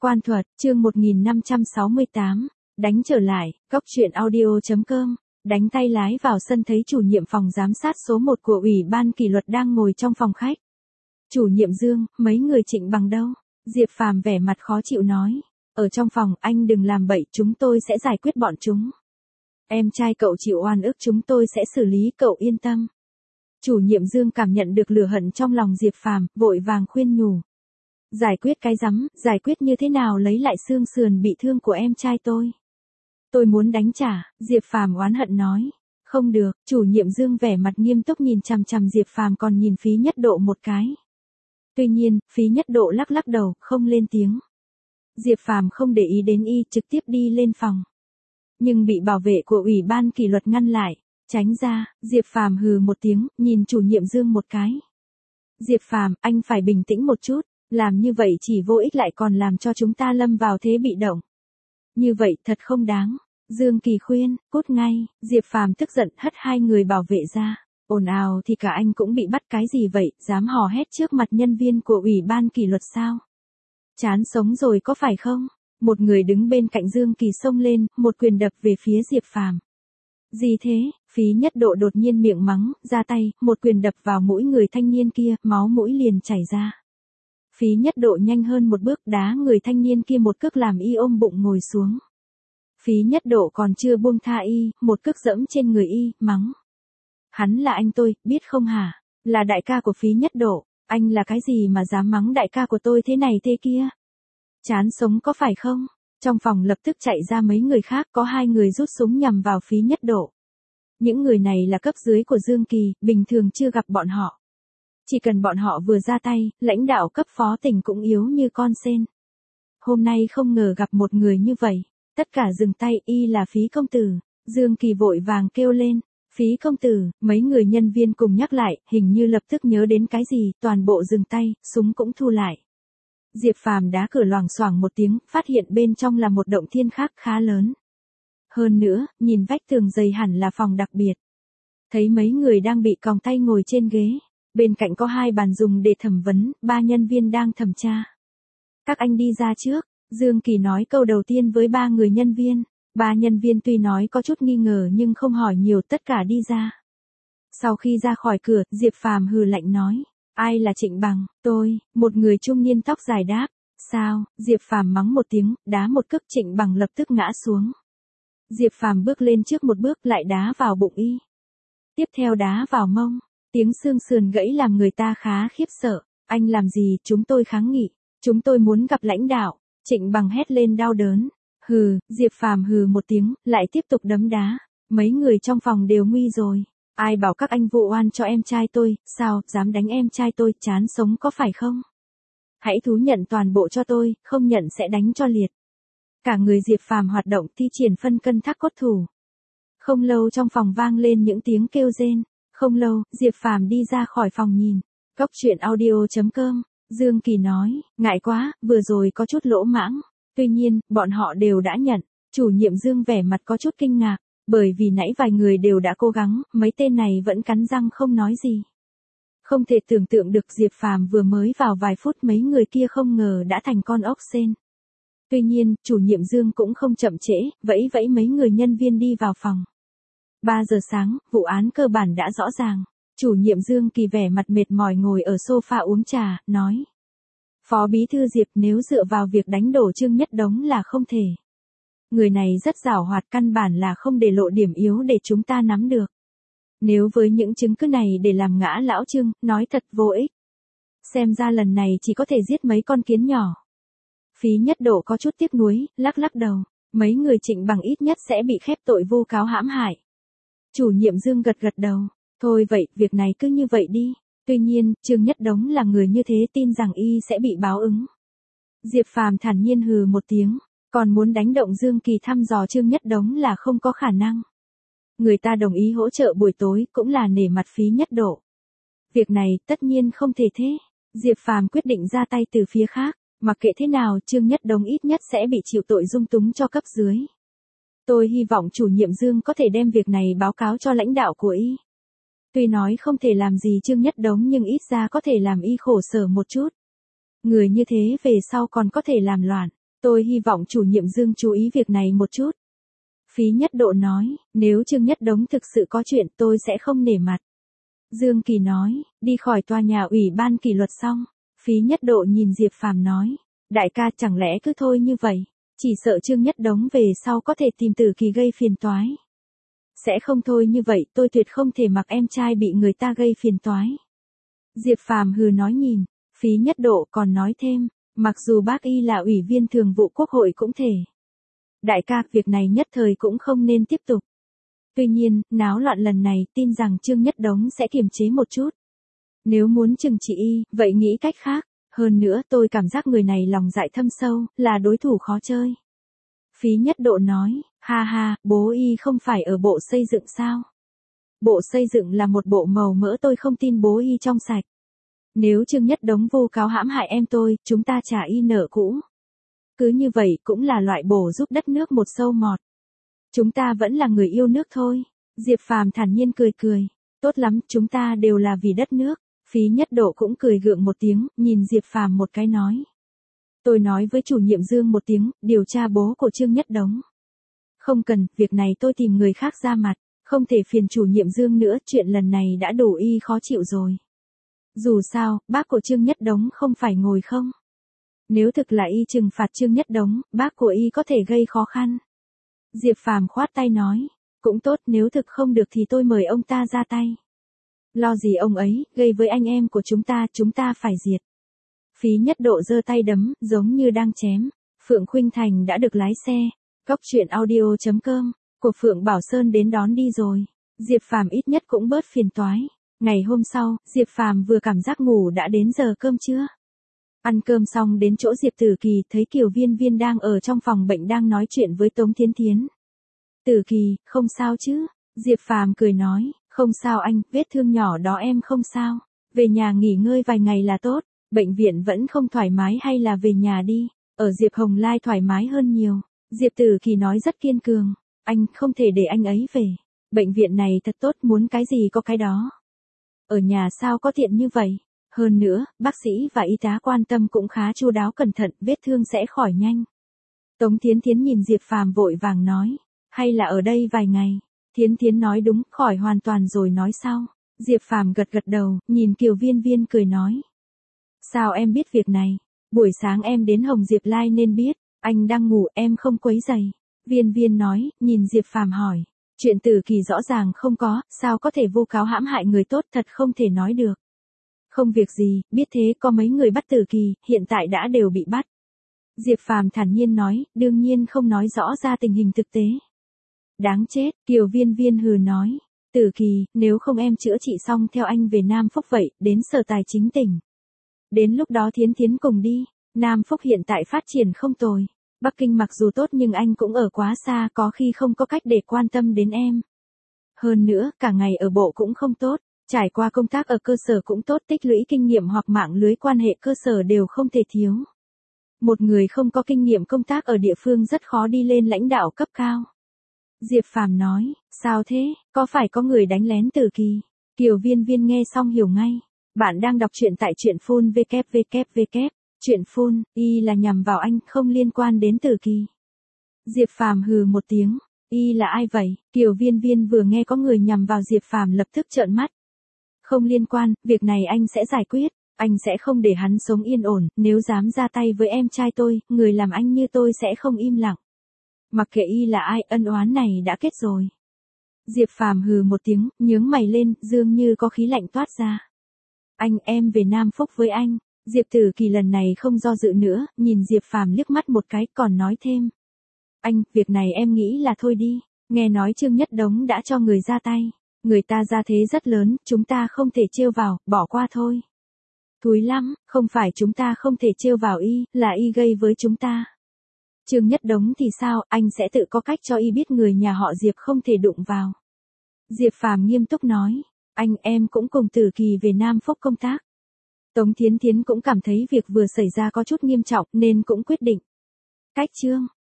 Quan thuật, chương 1568, đánh trở lại, góc truyện audio.com, đánh tay lái vào sân thấy chủ nhiệm phòng giám sát số 1 của Ủy ban kỷ luật đang ngồi trong phòng khách. Chủ nhiệm Dương, mấy người Trịnh Bằng đâu? Diệp Phàm vẻ mặt khó chịu nói. Ở trong phòng, anh đừng làm bậy, chúng tôi sẽ giải quyết bọn chúng. Em trai cậu chịu oan ức chúng tôi sẽ xử lý, cậu yên tâm. Chủ nhiệm Dương cảm nhận được lửa hận trong lòng Diệp Phàm, vội vàng khuyên nhủ. Giải quyết cái rắm, giải quyết như thế nào lấy lại xương sườn bị thương của em trai tôi. Tôi muốn đánh trả, Diệp Phàm oán hận nói. Không được, chủ nhiệm Dương vẻ mặt nghiêm túc nhìn chằm chằm Diệp Phàm còn nhìn Phí Nhất Độ một cái. Tuy nhiên, Phí Nhất Độ lắc lắc đầu, không lên tiếng. Diệp Phàm không để ý đến y, trực tiếp đi lên phòng. Nhưng bị bảo vệ của Ủy ban kỷ luật ngăn lại. Tránh ra, Diệp Phàm hừ một tiếng, nhìn chủ nhiệm Dương một cái. Diệp Phàm, anh phải bình tĩnh một chút, làm như vậy chỉ vô ích lại còn làm cho chúng ta lâm vào thế bị động. Như vậy thật không đáng. Dương Kỳ khuyên, cút ngay, Diệp Phàm tức giận hất hai người bảo vệ ra. Ồn ào thì cả anh cũng bị bắt cái gì vậy, dám hò hét trước mặt nhân viên của Ủy ban kỷ luật sao? Chán sống rồi có phải không? Một người đứng bên cạnh Dương Kỳ xông lên, một quyền đập về phía Diệp Phàm. Gì thế? Phí Nhất Độ đột nhiên miệng mắng, ra tay, một quyền đập vào mũi người thanh niên kia, máu mũi liền chảy ra. Phí Nhất Độ nhanh hơn một bước đá người thanh niên kia một cước làm y ôm bụng ngồi xuống. Phí Nhất Độ còn chưa buông tha y, một cước dẫm trên người y, mắng. Hắn là anh tôi, biết không hả? Là đại ca của Phí Nhất Độ, anh là cái gì mà dám mắng đại ca của tôi thế này thế kia? Chán sống có phải không? Trong phòng lập tức chạy ra mấy người khác, có hai người rút súng nhằm vào Phí Nhất Độ. Những người này là cấp dưới của Dương Kỳ, bình thường chưa gặp bọn họ. Chỉ cần bọn họ vừa ra tay, lãnh đạo cấp phó tỉnh cũng yếu như con sên. Hôm nay không ngờ gặp một người như vậy. Tất cả dừng tay, y là Phí công tử. Dương Kỳ vội vàng kêu lên. Phí công tử, mấy người nhân viên cùng nhắc lại, hình như lập tức nhớ đến cái gì, toàn bộ dừng tay, súng cũng thu lại. Diệp Phàm đá cửa loảng xoảng một tiếng, phát hiện bên trong là một động thiên khác khá lớn. Hơn nữa, nhìn vách tường dày hẳn là phòng đặc biệt. Thấy mấy người đang bị còng tay ngồi trên ghế. Bên cạnh có hai bàn dùng để thẩm vấn, ba nhân viên đang thẩm tra. Các anh đi ra trước, Dương Kỳ nói câu đầu tiên với ba người nhân viên. Ba nhân viên tuy nói có chút nghi ngờ nhưng không hỏi nhiều, tất cả đi ra. Sau khi ra khỏi cửa, Diệp Phàm hừ lạnh nói. Ai là Trịnh Bằng? Tôi, một người trung niên tóc dài đáp. Sao? Diệp Phàm mắng một tiếng, đá một cước, Trịnh Bằng lập tức ngã xuống. Diệp Phàm bước lên trước một bước lại đá vào bụng y. Tiếp theo đá vào mông. Tiếng xương sườn gãy làm người ta khá khiếp sợ. Anh làm gì? Chúng tôi kháng nghị. Chúng tôi muốn gặp lãnh đạo. Trịnh Bằng hét lên đau đớn. Hừ, Diệp Phàm hừ một tiếng, lại tiếp tục đấm đá. Mấy người trong phòng đều nguy rồi. Ai bảo các anh vụ oan cho em trai tôi, sao, dám đánh em trai tôi, chán sống có phải không? Hãy thú nhận toàn bộ cho tôi, không nhận sẽ đánh cho liệt. Cả người Diệp Phàm hoạt động thi triển phân cân thác cốt thủ. Không lâu trong phòng vang lên những tiếng kêu rên. Không lâu, Diệp Phàm đi ra khỏi phòng nhìn. Góc truyện audio.com, Dương Kỳ nói, ngại quá, vừa rồi có chút lỗ mãng. Tuy nhiên, bọn họ đều đã nhận. Chủ nhiệm Dương vẻ mặt có chút kinh ngạc, bởi vì nãy vài người đều đã cố gắng, mấy tên này vẫn cắn răng không nói gì. Không thể tưởng tượng được Diệp Phàm vừa mới vào vài phút mấy người kia không ngờ đã thành con ốc sên. Tuy nhiên, chủ nhiệm Dương cũng không chậm trễ, vẫy vẫy mấy người nhân viên đi vào phòng. 3 giờ sáng, vụ án cơ bản đã rõ ràng. Chủ nhiệm Dương Kỳ vẻ mặt mệt mỏi ngồi ở sofa uống trà, nói. Phó bí thư Diệp, nếu dựa vào việc đánh đổ Trương Nhất Đống là không thể. Người này rất giảo hoạt, căn bản là không để lộ điểm yếu để chúng ta nắm được. Nếu với những chứng cứ này để làm ngã lão Trương, nói thật vô ích. Xem ra lần này chỉ có thể giết mấy con kiến nhỏ. Phí Nhất Độ có chút tiếc nuối, lắc lắc đầu. Mấy người Trịnh Bằng ít nhất sẽ bị khép tội vu cáo hãm hại. Chủ nhiệm Dương gật gật đầu. Thôi vậy, việc này cứ như vậy đi. Tuy nhiên, Trương Nhất Đống là người như thế, tin rằng y sẽ bị báo ứng. Diệp Phàm thản nhiên hừ một tiếng. Còn muốn đánh động Dương Kỳ thăm dò Trương Nhất Đống là không có khả năng. Người ta đồng ý hỗ trợ buổi tối cũng là nể mặt Phí Nhất Độ. Việc này tất nhiên không thể thế. Diệp Phàm quyết định ra tay từ phía khác. Mặc kệ thế nào, Trương Nhất Đống ít nhất sẽ bị chịu tội dung túng cho cấp dưới. Tôi hy vọng chủ nhiệm Dương có thể đem việc này báo cáo cho lãnh đạo của y. Tuy nói không thể làm gì Trương Nhất Đống nhưng ít ra có thể làm y khổ sở một chút. Người như thế về sau còn có thể làm loạn. Tôi hy vọng chủ nhiệm Dương chú ý việc này một chút. Phí Nhất Độ nói, nếu Trương Nhất Đống thực sự có chuyện tôi sẽ không nể mặt. Dương Kỳ nói, đi khỏi tòa nhà ủy ban kỷ luật xong. Phí Nhất Độ nhìn Diệp Phàm nói, đại ca chẳng lẽ cứ thôi như vậy, chỉ sợ Trương Nhất Đống về sau có thể tìm Tử Kỳ gây phiền toái. Sẽ không thôi như vậy, tôi tuyệt không thể mặc em trai bị người ta gây phiền toái. Diệp Phàm hừ nói nhìn, Phí Nhất Độ còn nói thêm, mặc dù bác y là ủy viên thường vụ quốc hội cũng thể. Đại ca, việc này nhất thời cũng không nên tiếp tục. Tuy nhiên, náo loạn lần này tin rằng Trương Nhất Đống sẽ kiềm chế một chút. Nếu muốn trừng trị y, vậy nghĩ cách khác. Hơn nữa tôi cảm giác người này lòng dạ thâm sâu, là đối thủ khó chơi. Phí Nhất Độ nói, ha ha, bố y không phải ở bộ xây dựng sao? Bộ xây dựng là một bộ màu mỡ, tôi không tin bố y trong sạch. Nếu Trương Nhất Đống vu cáo hãm hại em tôi, chúng ta trả y nợ cũ. Cứ như vậy cũng là loại bổ giúp đất nước một sâu mọt. Chúng ta vẫn là người yêu nước thôi. Diệp Phàm thản nhiên cười cười. Tốt lắm, chúng ta đều là vì đất nước. Phí Nhất Độ cũng cười gượng một tiếng, nhìn Diệp Phàm một cái nói. Tôi nói với chủ nhiệm Dương một tiếng, điều tra bố của Trương Nhất Đống. Không cần, việc này tôi tìm người khác ra mặt, không thể phiền chủ nhiệm Dương nữa, chuyện lần này đã đủ y khó chịu rồi. Dù sao, bác của Trương Nhất Đống không phải ngồi không. Nếu thực là y trừng phạt Trương Nhất Đống, bác của y có thể gây khó khăn. Diệp Phàm khoát tay nói, cũng tốt, nếu thực không được thì tôi mời ông ta ra tay. Lo gì ông ấy, gây với anh em của chúng ta phải diệt. Phí Nhất Độ giơ tay đấm, giống như đang chém. Phượng Khuynh Thành đã được lái xe. Cóc truyện audio.com, của Phượng Bảo Sơn đến đón đi rồi. Diệp Phàm ít nhất cũng bớt phiền toái. Ngày hôm sau, Diệp Phàm vừa cảm giác ngủ đã đến giờ cơm trưa. Ăn cơm xong đến chỗ Diệp Tử Kỳ, thấy Kiều Viên Viên đang ở trong phòng bệnh đang nói chuyện với Tống Thiến Thiến. Tử Kỳ, không sao chứ? Diệp Phàm cười nói, không sao anh, vết thương nhỏ đó em không sao. Về nhà nghỉ ngơi vài ngày là tốt, bệnh viện vẫn không thoải mái hay là về nhà đi, ở Diệp Hồng Lai thoải mái hơn nhiều. Diệp Tử Kỳ nói rất kiên cường, anh không thể để anh ấy về. Bệnh viện này thật tốt, muốn cái gì có cái đó. Ở nhà sao có tiện như vậy? Hơn nữa, bác sĩ và y tá quan tâm cũng khá chu đáo cẩn thận, vết thương sẽ khỏi nhanh. Tống Thiến Thiến nhìn Diệp Phàm vội vàng nói, hay là ở đây vài ngày. Thiến Thiến nói đúng, khỏi hoàn toàn rồi nói sau. Diệp Phàm gật gật đầu, nhìn Kiều Viên Viên cười nói. Sao em biết việc này? Buổi sáng em đến Hồng Diệp Lai nên biết, anh đang ngủ em không quấy rầy. Viên Viên nói, nhìn Diệp Phàm hỏi. Chuyện Tử Kỳ rõ ràng không có, sao có thể vu cáo hãm hại người tốt, thật không thể nói được. Không việc gì, biết thế có mấy người bắt Tử Kỳ, hiện tại đã đều bị bắt. Diệp Phàm thản nhiên nói, đương nhiên không nói rõ ra tình hình thực tế. Đáng chết, Kiều Viên Viên hừ nói. Tử Kỳ, nếu không em chữa trị xong theo anh về Nam Phúc vậy, đến Sở Tài Chính tỉnh. Đến lúc đó Thiến Thiến cùng đi, Nam Phúc hiện tại phát triển không tồi. Bắc Kinh mặc dù tốt nhưng anh cũng ở quá xa, có khi không có cách để quan tâm đến em. Hơn nữa, cả ngày ở bộ cũng không tốt, trải qua công tác ở cơ sở cũng tốt, tích lũy kinh nghiệm hoặc mạng lưới quan hệ cơ sở đều không thể thiếu. Một người không có kinh nghiệm công tác ở địa phương rất khó đi lên lãnh đạo cấp cao. Diệp Phàm nói, sao thế, có phải có người đánh lén Tử Kỳ? Kiều Viên Viên nghe xong hiểu ngay. Bạn đang đọc truyện tại truyện phun www. Truyện phun, y là nhằm vào anh, không liên quan đến Tử Kỳ. Diệp Phàm hừ một tiếng, y là ai vậy? Kiều Viên Viên vừa nghe có người nhằm vào Diệp Phàm lập tức trợn mắt. Không liên quan, việc này anh sẽ giải quyết, anh sẽ không để hắn sống yên ổn, nếu dám ra tay với em trai tôi, người làm anh như tôi sẽ không im lặng. Mặc kệ y là ai, ân oán này đã kết rồi. Diệp Phàm hừ một tiếng, nhướng mày lên, dường như có khí lạnh toát ra. Anh, em về Nam Phúc với anh. Diệp Tử Kỳ lần này không do dự nữa, nhìn Diệp Phàm liếc mắt một cái, còn nói thêm. Anh, việc này em nghĩ là thôi đi, nghe nói Trương Nhất Đống đã cho người ra tay. Người ta ra thế rất lớn, chúng ta không thể trêu vào, bỏ qua thôi. Thúi lắm, không phải chúng ta không thể trêu vào y, là y gây với chúng ta. Trương Nhất Đống thì sao, anh sẽ tự có cách cho y biết người nhà họ Diệp không thể đụng vào. Diệp Phàm nghiêm túc nói, anh em cũng cùng Tử Kỳ về Nam Phúc công tác. Tống Thiến Thiến cũng cảm thấy việc vừa xảy ra có chút nghiêm trọng nên cũng quyết định. Cách chương.